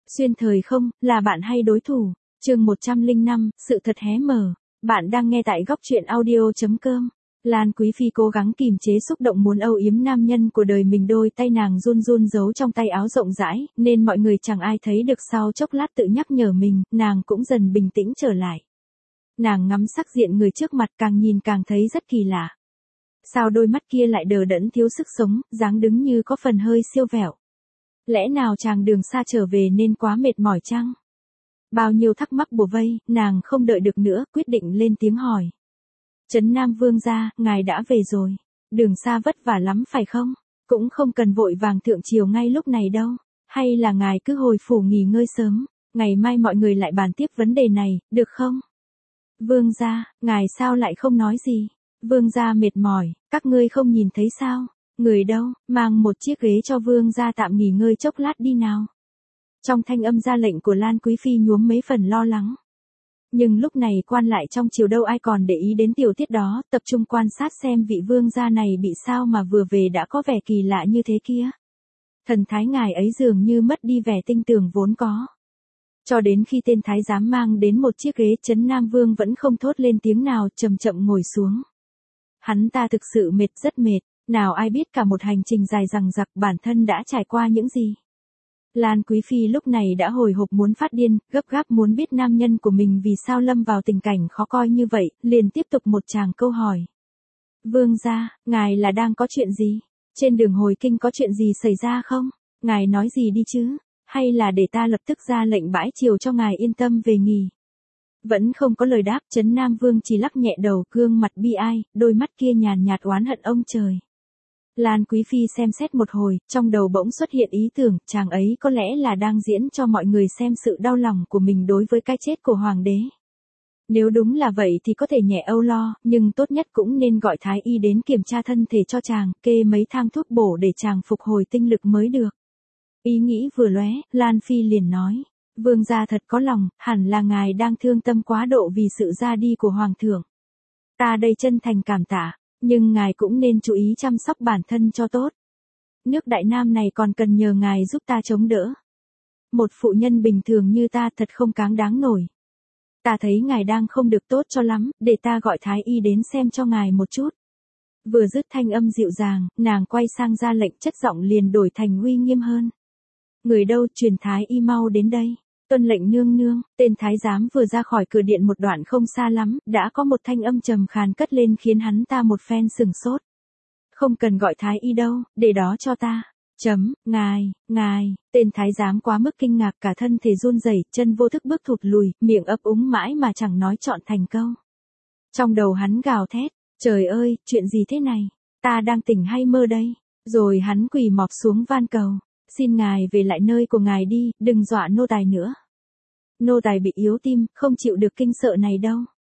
Xuyên thời không, là bạn hay đối thủ? Chương 105, sự thật hé mở. Bạn đang nghe tại góc truyện audio.com. Lan Quý Phi cố gắng kìm chế xúc động muốn âu yếm nam nhân của đời mình, đôi tay nàng run run giấu trong tay áo rộng rãi, nên mọi người chẳng ai thấy được. Sau chốc lát tự nhắc nhở mình, nàng cũng dần bình tĩnh trở lại. Nàng ngắm sắc diện người trước mặt, càng nhìn càng thấy rất kỳ lạ. Sao đôi mắt kia lại đờ đẫn thiếu sức sống, dáng đứng như có phần hơi siêu vẹo. Lẽ nào chàng đường xa trở về nên quá mệt mỏi chăng? Bao nhiêu thắc mắc bủa vây, nàng không đợi được nữa, quyết định lên tiếng hỏi. Trấn Nam Vương gia, ngài đã về rồi. Đường xa vất vả lắm phải không? Cũng không cần vội vàng thượng triều ngay lúc này đâu. Hay là ngài cứ hồi phủ nghỉ ngơi sớm, ngày mai mọi người lại bàn tiếp vấn đề này, được không? Vương gia, ngài sao lại không nói gì? Vương gia mệt mỏi, các ngươi không nhìn thấy sao? Người đâu, mang một chiếc ghế cho vương gia tạm nghỉ ngơi chốc lát đi nào. Trong thanh âm ra lệnh của Lan Quý Phi nhuốm mấy phần lo lắng. Nhưng lúc này quan lại trong triều đâu ai còn để ý đến tiểu tiết đó, tập trung quan sát xem vị vương gia này bị sao mà vừa về đã có vẻ kỳ lạ như thế kia. Thần thái ngài ấy dường như mất đi vẻ tinh tường vốn có. Cho đến khi tên thái giám mang đến một chiếc ghế, Trấn Nam Vương vẫn không thốt lên tiếng nào, chậm chậm ngồi xuống. Hắn ta thực sự mệt, rất mệt. Nào ai biết cả một hành trình dài dằng dặc bản thân đã trải qua những gì. Lan Quý Phi lúc này đã hồi hộp muốn phát điên, gấp gáp muốn biết nam nhân của mình vì sao lâm vào tình cảnh khó coi như vậy, liền tiếp tục một tràng câu hỏi. Vương gia, ngài là đang có chuyện gì? Trên đường hồi kinh có chuyện gì xảy ra không? Ngài nói gì đi chứ? Hay là để ta lập tức ra lệnh bãi triều cho ngài yên tâm về nghỉ? Vẫn không có lời đáp, Trấn Nam Vương chỉ lắc nhẹ đầu, gương mặt bi ai, đôi mắt kia nhàn nhạt oán hận ông trời. Lan Quý Phi xem xét một hồi, trong đầu bỗng xuất hiện ý tưởng, chàng ấy có lẽ là đang diễn cho mọi người xem sự đau lòng của mình đối với cái chết của hoàng đế. Nếu đúng là vậy thì có thể nhẹ âu lo, nhưng tốt nhất cũng nên gọi thái y đến kiểm tra thân thể cho chàng, kê mấy thang thuốc bổ để chàng phục hồi tinh lực mới được. Ý nghĩ vừa lóe, Lan Phi liền nói, vương gia thật có lòng, hẳn là ngài đang thương tâm quá độ vì sự ra đi của hoàng thượng. Ta đây chân thành cảm tạ. Nhưng ngài cũng nên chú ý chăm sóc bản thân cho tốt. Nước Đại Nam này còn cần nhờ ngài giúp ta chống đỡ. Một phụ nhân bình thường như ta thật không cáng đáng nổi. Ta thấy ngài đang không được tốt cho lắm, để ta gọi thái y đến xem cho ngài một chút. Vừa dứt thanh âm dịu dàng, nàng quay sang ra lệnh, chất giọng liền đổi thành uy nghiêm hơn. Người đâu, truyền thái y mau đến đây. Tuân lệnh nương nương. Tên thái giám vừa ra khỏi cửa điện một đoạn không xa lắm, đã có một thanh âm trầm khàn cất lên khiến hắn ta một phen sừng sốt. Không cần gọi thái y đâu, để đó cho ta. Ngài. Tên thái giám quá mức kinh ngạc, cả thân thể run rẩy, chân vô thức bước thụt lùi, miệng ấp úng mãi mà chẳng nói trọn thành câu. Trong đầu hắn gào thét, trời ơi, chuyện gì thế này? Ta đang tỉnh hay mơ đây? Rồi hắn quỳ mọp xuống van cầu. Xin ngài về lại nơi của ngài đi, đừng dọa nô tài nữa. Nô tài bị yếu tim, không chịu được kinh sợ này đâu.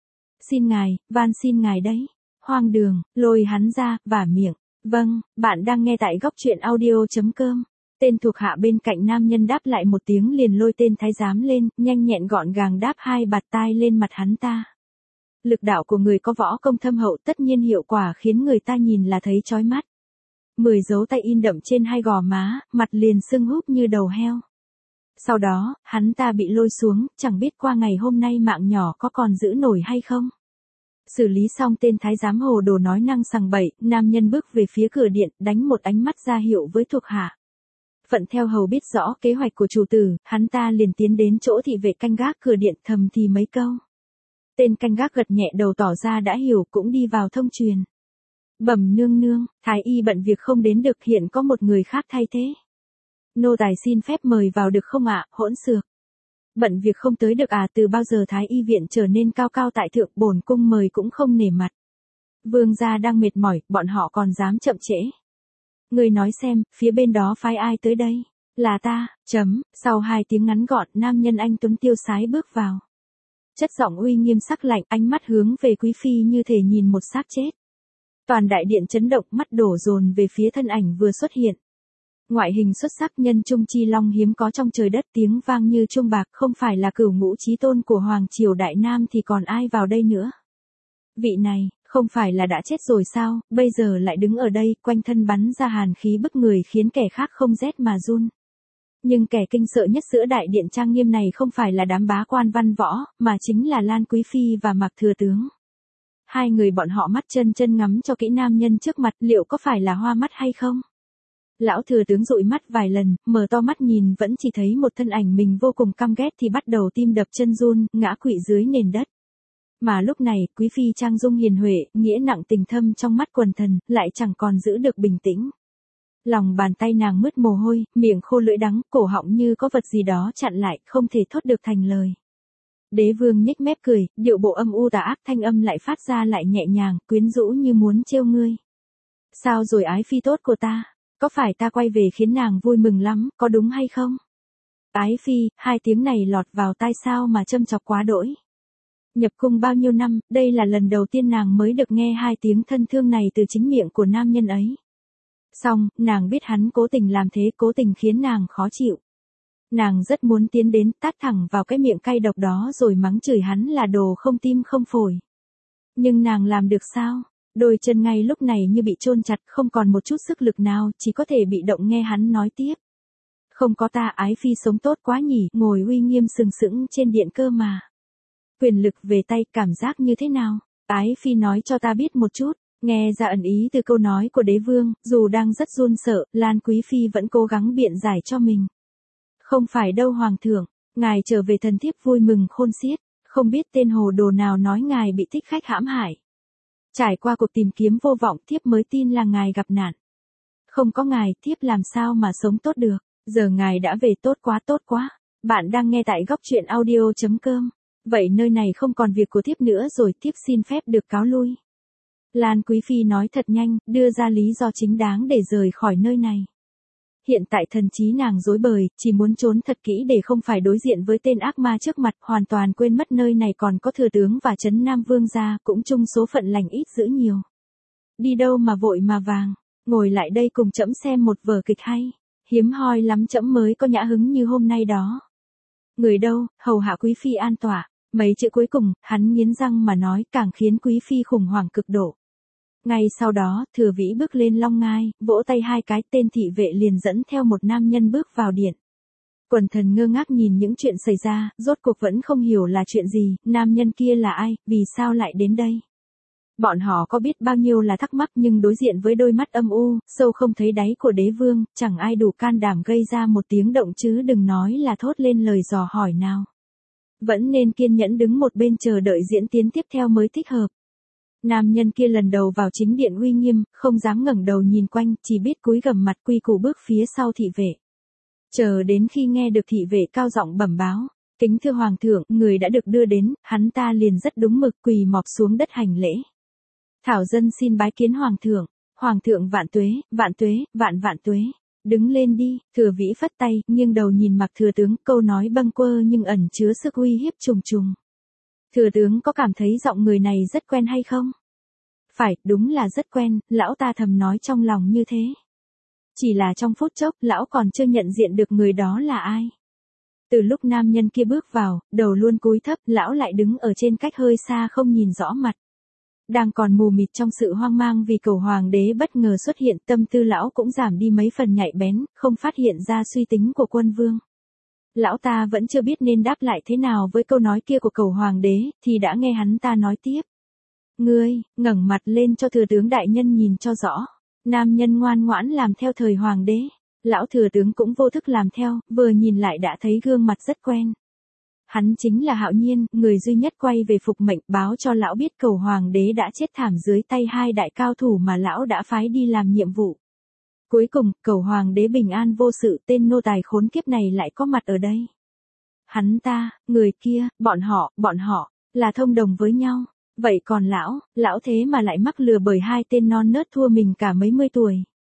Xin ngài, van xin ngài đấy. Hoang đường, lôi hắn ra, vả miệng. Vâng, bạn đang nghe tại góc truyện audio.com. Tên thuộc hạ bên cạnh nam nhân đáp lại một tiếng liền lôi tên thái giám lên, nhanh nhẹn gọn gàng đáp hai bạt tai lên mặt hắn ta. Lực đạo của người có võ công thâm hậu tất nhiên hiệu quả khiến người ta nhìn là thấy chói mắt. 10 dấu tay in đậm trên hai gò má, mặt liền sưng húp như đầu heo. Sau đó, hắn ta bị lôi xuống, chẳng biết qua ngày hôm nay mạng nhỏ có còn giữ nổi hay không. Xử lý xong tên thái giám hồ đồ nói năng sằng bậy, nam nhân bước về phía cửa điện, đánh một ánh mắt ra hiệu với thuộc hạ. Phận theo hầu biết rõ kế hoạch của chủ tử, hắn ta liền tiến đến chỗ thị vệ canh gác cửa điện thầm thì mấy câu. Tên canh gác gật nhẹ đầu tỏ ra đã hiểu, cũng đi vào thông truyền. Bẩm nương nương, thái y bận việc không đến được, hiện có một người khác thay thế. Nô tài xin phép mời vào được không ạ, hỗn xược. Bận việc không tới được à, từ bao giờ thái y viện trở nên cao cao tại thượng, bổn cung mời cũng không nể mặt. Vương gia đang mệt mỏi, bọn họ còn dám chậm trễ. Người nói xem, phía bên đó phái ai tới đây? Là ta. Sau 2 tiếng ngắn gọn, nam nhân anh tuấn tiêu sái bước vào. Chất giọng uy nghiêm sắc lạnh, ánh mắt hướng về quý phi như thể nhìn một xác chết. Toàn đại điện chấn động, mắt đổ dồn về phía thân ảnh vừa xuất hiện. Ngoại hình xuất sắc, nhân trung chi long hiếm có trong trời đất, tiếng vang như chuông bạc, không phải là cửu ngũ chí tôn của Hoàng triều Đại Nam thì còn ai vào đây nữa. Vị này, không phải là đã chết rồi sao, bây giờ lại đứng ở đây, quanh thân bắn ra hàn khí bức người khiến kẻ khác không rét mà run. Nhưng kẻ kinh sợ nhất giữa đại điện trang nghiêm này không phải là đám bá quan văn võ, mà chính là Lan Quý Phi và Mạc Thừa Tướng. Hai người bọn họ mắt chân chân ngắm cho kỹ nam nhân trước mặt, liệu có phải là hoa mắt hay không? Lão Thừa Tướng dụi mắt vài lần, mở to mắt nhìn vẫn chỉ thấy một thân ảnh mình vô cùng căm ghét thì bắt đầu tim đập chân run, ngã quỵ dưới nền đất. Mà lúc này, Quý Phi trang dung hiền huệ, nghĩa nặng tình thâm trong mắt quần thần, lại chẳng còn giữ được bình tĩnh. Lòng bàn tay nàng mướt mồ hôi, miệng khô lưỡi đắng, cổ họng như có vật gì đó chặn lại, không thể thốt được thành lời. Đế vương nhếch mép cười, điệu bộ âm u tà ác, thanh âm lại phát ra lại nhẹ nhàng, quyến rũ như muốn trêu ngươi. Sao rồi ái phi tốt của ta? Có phải ta quay về khiến nàng vui mừng lắm, có đúng hay không? Ái phi, hai tiếng này lọt vào tai sao mà châm chọc quá đỗi. Nhập cung bao nhiêu năm, đây là lần đầu tiên nàng mới được nghe hai tiếng thân thương này từ chính miệng của nam nhân ấy. Xong, nàng biết hắn cố tình làm thế, cố tình khiến nàng khó chịu. Nàng rất muốn tiến đến, tát thẳng vào cái miệng cay độc đó rồi mắng chửi hắn là đồ không tim không phổi. Nhưng nàng làm được sao? Đôi chân ngay lúc này như bị chôn chặt, không còn một chút sức lực nào, chỉ có thể bị động nghe hắn nói tiếp. Không có ta ái phi sống tốt quá nhỉ, ngồi uy nghiêm sừng sững trên điện cơ mà. Quyền lực về tay, cảm giác như thế nào? Ái phi nói cho ta biết một chút. Nghe ra ẩn ý từ câu nói của đế vương, dù đang rất run sợ, Lan Quý Phi vẫn cố gắng biện giải cho mình. Không phải đâu hoàng thượng, ngài trở về thần thiếp vui mừng khôn xiết, không biết tên hồ đồ nào nói ngài bị thích khách hãm hại. Trải qua cuộc tìm kiếm vô vọng thiếp mới tin là ngài gặp nạn. Không có ngài thiếp làm sao mà sống tốt được, giờ ngài đã về tốt quá. Bạn đang nghe tại góc truyện audio.com. Vậy nơi này không còn việc của thiếp nữa rồi, thiếp xin phép được cáo lui. Lan Quý Phi nói thật nhanh, đưa ra lý do chính đáng để rời khỏi nơi này. Hiện tại thần trí nàng rối bời, chỉ muốn trốn thật kỹ để không phải đối diện với tên ác ma trước mặt, hoàn toàn quên mất nơi này còn có thừa tướng và trấn Nam Vương gia, cũng chung số phận lành ít dữ nhiều. Đi đâu mà vội mà vàng, ngồi lại đây cùng trẫm xem một vở kịch hay, hiếm hoi lắm trẫm mới có nhã hứng như hôm nay đó. Người đâu, hầu hạ Quý Phi an tọa. Mấy chữ cuối cùng, hắn nghiến răng mà nói, càng khiến Quý Phi khủng hoảng cực độ. Ngay sau đó, Thừa Vĩ bước lên long ngai, vỗ tay hai cái, tên thị vệ liền dẫn theo một nam nhân bước vào điện. Quần thần ngơ ngác nhìn những chuyện xảy ra, rốt cuộc vẫn không hiểu là chuyện gì, nam nhân kia là ai, vì sao lại đến đây. Bọn họ có biết bao nhiêu là thắc mắc, nhưng đối diện với đôi mắt âm u, sâu không thấy đáy của đế vương, chẳng ai đủ can đảm gây ra một tiếng động chứ đừng nói là thốt lên lời dò hỏi nào. Vẫn nên kiên nhẫn đứng một bên chờ đợi diễn tiến tiếp theo mới thích hợp. Nam nhân kia lần đầu vào chính điện uy nghiêm, không dám ngẩng đầu nhìn quanh, chỉ biết cúi gằm mặt quy củ bước phía sau thị vệ. Chờ đến khi nghe được thị vệ cao giọng bẩm báo, kính thưa hoàng thượng, người đã được đưa đến, hắn ta liền rất đúng mực quỳ mọp xuống đất hành lễ. Thảo dân xin bái kiến hoàng thượng vạn tuế, vạn tuế. Đứng lên đi, Thừa Vĩ phất tay, nghiêng đầu nhìn Mạc Thừa Tướng, câu nói bâng quơ nhưng ẩn chứa sức uy hiếp trùng trùng. Thừa Tướng có cảm thấy giọng người này rất quen hay không? Phải, đúng là rất quen, lão ta thầm nói trong lòng như thế. Chỉ là trong phút chốc, lão còn chưa nhận diện được người đó là ai. Từ lúc nam nhân kia bước vào, đầu luôn cúi thấp, lão lại đứng ở trên cách hơi xa không nhìn rõ mặt. Đang còn mù mịt trong sự hoang mang vì cầu hoàng đế bất ngờ xuất hiện, tâm tư lão cũng giảm đi mấy phần nhạy bén, không phát hiện ra suy tính của quân vương. Lão ta vẫn chưa biết nên đáp lại thế nào với câu nói kia của cầu hoàng đế, thì đã nghe hắn ta nói tiếp. Ngươi, ngẩng mặt lên cho thừa tướng đại nhân nhìn cho rõ. Nam nhân ngoan ngoãn làm theo thời hoàng đế. Lão thừa tướng cũng vô thức làm theo, vừa nhìn lại đã thấy gương mặt rất quen. Hắn chính là Hạo Nhiên, người duy nhất quay về phục mệnh, báo cho lão biết cầu hoàng đế đã chết thảm dưới tay hai đại cao thủ mà lão đã phái đi làm nhiệm vụ. Cuối cùng, cầu hoàng đế bình an vô sự, tên nô tài khốn kiếp này lại có mặt ở đây. Hắn ta, người kia, bọn họ, là thông đồng với nhau. Vậy còn lão thế mà lại mắc lừa bởi hai tên non nớt thua mình cả mấy mươi tuổi.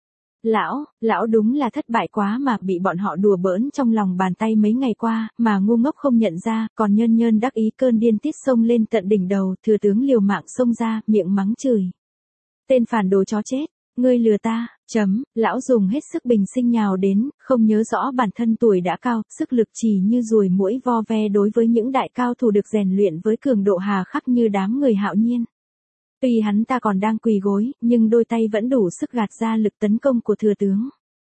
Lão đúng là thất bại quá mà, bị bọn họ đùa bỡn trong lòng bàn tay mấy ngày qua, mà ngu ngốc không nhận ra, còn nhơn đắc ý cơn điên tiết xông lên tận đỉnh đầu, thừa tướng liều mạng xông ra, miệng mắng chửi. Tên phản đồ chó chết, ngươi lừa ta, lão dùng hết sức bình sinh nhào đến, không nhớ rõ bản thân tuổi đã cao, sức lực chỉ như ruồi muỗi vo ve đối với những đại cao thủ được rèn luyện với cường độ hà khắc như đám người Hạo Nhiên. Tuy hắn ta còn đang quỳ gối, nhưng đôi tay vẫn đủ sức gạt ra lực tấn công của thừa tướng.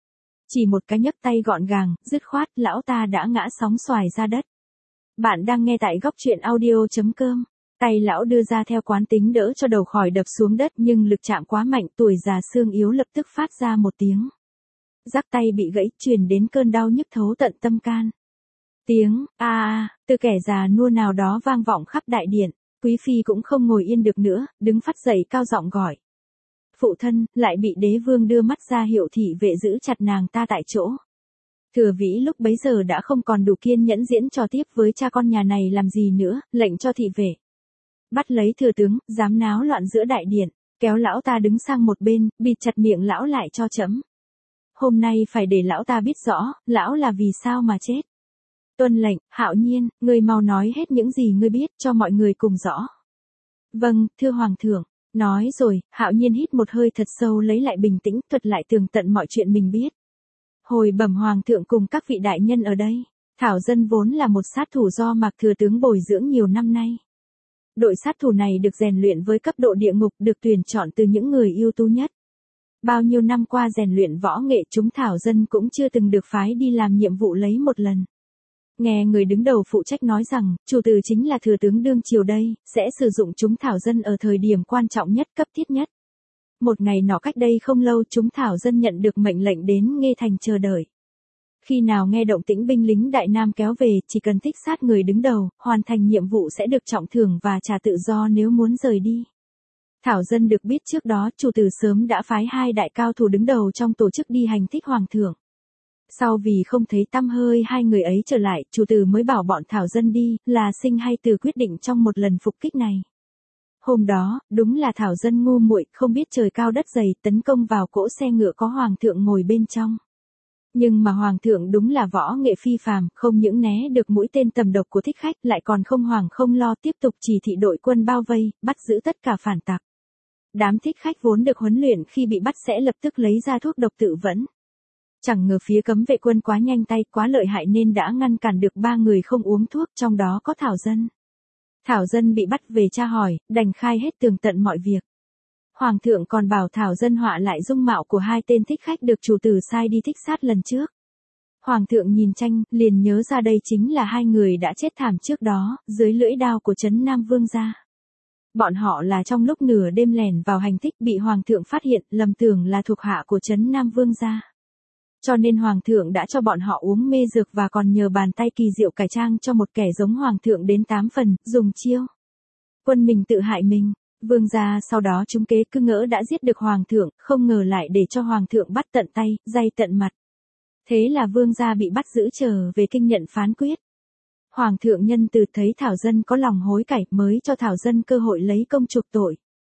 Chỉ một cái nhấc tay gọn gàng, dứt khoát, lão ta đã ngã sóng xoài ra đất. Bạn đang nghe tại góc truyện audio.com. Tay lão đưa ra theo quán tính đỡ cho đầu khỏi đập xuống đất nhưng lực chạm quá mạnh, tuổi già xương yếu lập tức phát ra một tiếng rắc tay bị gãy, truyền đến cơn đau nhức thấu tận tâm can. Tiếng từ kẻ già nua nào đó vang vọng khắp đại điện. Quý phi cũng không ngồi yên được nữa, đứng phắt dậy cao giọng gọi. Phụ thân, lại bị đế vương đưa mắt ra hiệu thị vệ giữ chặt nàng ta tại chỗ. Thừa Vĩ lúc bấy giờ đã không còn đủ kiên nhẫn diễn trò tiếp với cha con nhà này làm gì nữa, lệnh cho thị vệ bắt lấy thừa tướng, dám náo loạn giữa đại điện, kéo lão ta đứng sang một bên, bịt chặt miệng lão lại cho trẫm. Hôm nay phải để lão ta biết rõ, lão là vì sao mà chết. Tuân lệnh, Hạo Nhiên, ngươi mau nói hết những gì ngươi biết cho mọi người cùng rõ. Vâng, thưa hoàng thượng. Nói rồi, Hạo Nhiên hít một hơi thật sâu lấy lại bình tĩnh, thuật lại tường tận mọi chuyện mình biết. Hồi bẩm hoàng thượng cùng các vị đại nhân ở đây, Thảo Dân vốn là một sát thủ do Mạc thừa tướng bồi dưỡng nhiều năm nay. Đội sát thủ này được rèn luyện với cấp độ địa ngục, được tuyển chọn từ những người ưu tú nhất. Bao nhiêu năm qua rèn luyện võ nghệ, chúng Thảo Dân cũng chưa từng được phái đi làm nhiệm vụ lấy một lần. Nghe người đứng đầu phụ trách nói rằng, chủ tử chính là thừa tướng đương triều đây, sẽ sử dụng chúng Thảo Dân ở thời điểm quan trọng nhất, cấp thiết nhất. Một ngày nọ cách đây không lâu, chúng Thảo Dân nhận được mệnh lệnh đến Nghê Thành chờ đợi. Khi nào nghe động tĩnh binh lính Đại Nam kéo về, chỉ cần thích sát người đứng đầu, hoàn thành nhiệm vụ sẽ được trọng thưởng và trả tự do nếu muốn rời đi. Thảo Dân được biết trước đó, chủ tử sớm đã phái 2 đại cao thủ đứng đầu trong tổ chức đi hành thích hoàng thượng. Sau vì không thấy tăm hơi 2 người ấy trở lại, chủ tử mới bảo bọn Thảo Dân đi, là sinh hay tử quyết định trong một lần phục kích này. Hôm đó, đúng là Thảo Dân ngu muội, không biết trời cao đất dày, tấn công vào cỗ xe ngựa có hoàng thượng ngồi bên trong. Nhưng mà hoàng thượng đúng là võ nghệ phi phàm, không những né được mũi tên tầm độc của thích khách, lại còn không hoảng không lo tiếp tục chỉ thị đội quân bao vây, bắt giữ tất cả phản tặc. Đám thích khách vốn được huấn luyện khi bị bắt sẽ lập tức lấy ra thuốc độc tự vẫn. Chẳng ngờ phía cấm vệ quân quá nhanh tay, quá lợi hại nên đã ngăn cản được 3 người không uống thuốc, trong đó có Thảo Dân. Thảo Dân bị bắt về tra hỏi, đành khai hết tường tận mọi việc. Hoàng thượng còn bảo Thảo Dân họa lại dung mạo của 2 tên thích khách được chủ tử sai đi thích sát lần trước. Hoàng thượng nhìn tranh, liền nhớ ra đây chính là 2 người đã chết thảm trước đó, dưới lưỡi đao của Trấn Nam Vương gia. Bọn họ là trong lúc nửa đêm lẻn vào hành thích bị hoàng thượng phát hiện, lầm tưởng là thuộc hạ của Trấn Nam Vương gia. Cho nên hoàng thượng đã cho bọn họ uống mê dược và còn nhờ bàn tay kỳ diệu cải trang cho một kẻ giống hoàng thượng đến 8 phần, dùng chiêu quân mình tự hại mình. Vương gia sau đó trúng kế, cứ ngỡ đã giết được hoàng thượng, không ngờ lại để cho hoàng thượng bắt tận tay, day tận mặt. Thế là vương gia bị bắt giữ trở về kinh nhận phán quyết. Hoàng thượng nhân từ thấy Thảo Dân có lòng hối cải, mới cho Thảo Dân cơ hội lấy công chuộc tội.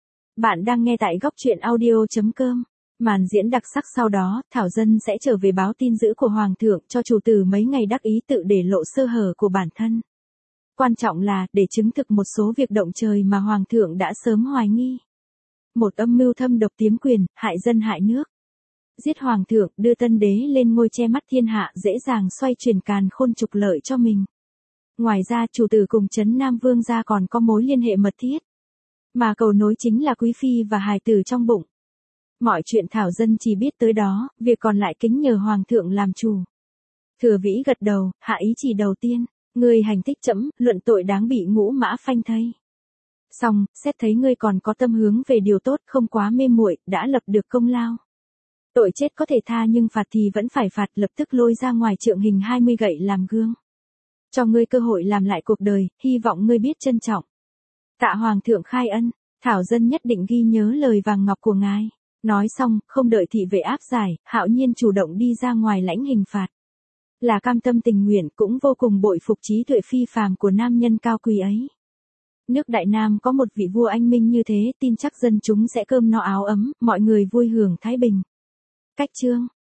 Bạn đang nghe tại góc truyện audio.com. Màn diễn đặc sắc sau đó, Thảo Dân sẽ trở về báo tin dữ của hoàng thượng cho chủ tử mấy ngày đắc ý tự để lộ sơ hở của bản thân. Quan trọng là, để chứng thực một số việc động trời mà hoàng thượng đã sớm hoài nghi. Một âm mưu thâm độc tiếm quyền, hại dân hại nước. Giết hoàng thượng, đưa tân đế lên ngôi che mắt thiên hạ, dễ dàng xoay chuyển càn khôn trục lợi cho mình. Ngoài ra, chủ tử cùng Trấn Nam Vương gia còn có mối liên hệ mật thiết. Mà cầu nối chính là quý phi và hài tử trong bụng. Mọi chuyện Thảo Dân chỉ biết tới đó, việc còn lại kính nhờ hoàng thượng làm chủ. Thừa Vĩ gật đầu, hạ ý chỉ đầu tiên. Ngươi hành thích trẫm, luận tội đáng bị ngũ mã phanh thây. Xong, xét thấy ngươi còn có tâm hướng về điều tốt, không quá mê muội, đã lập được công lao. Tội chết có thể tha nhưng phạt thì vẫn phải phạt, lập tức lôi ra ngoài trượng hình 20 gậy làm gương. Cho ngươi cơ hội làm lại cuộc đời, hy vọng ngươi biết trân trọng. Tạ hoàng thượng khai ân, Thảo Dân nhất định ghi nhớ lời vàng ngọc của ngài. Nói xong, không đợi thị vệ áp giải, Hạo Nhiên chủ động đi ra ngoài lãnh hình phạt. Là cam tâm tình nguyện, cũng vô cùng bội phục trí tuệ phi phàm của nam nhân cao quý ấy. Nước Đại Nam có một vị vua anh minh như thế, tin chắc dân chúng sẽ cơm no áo ấm, mọi người vui hưởng thái bình. Cách chương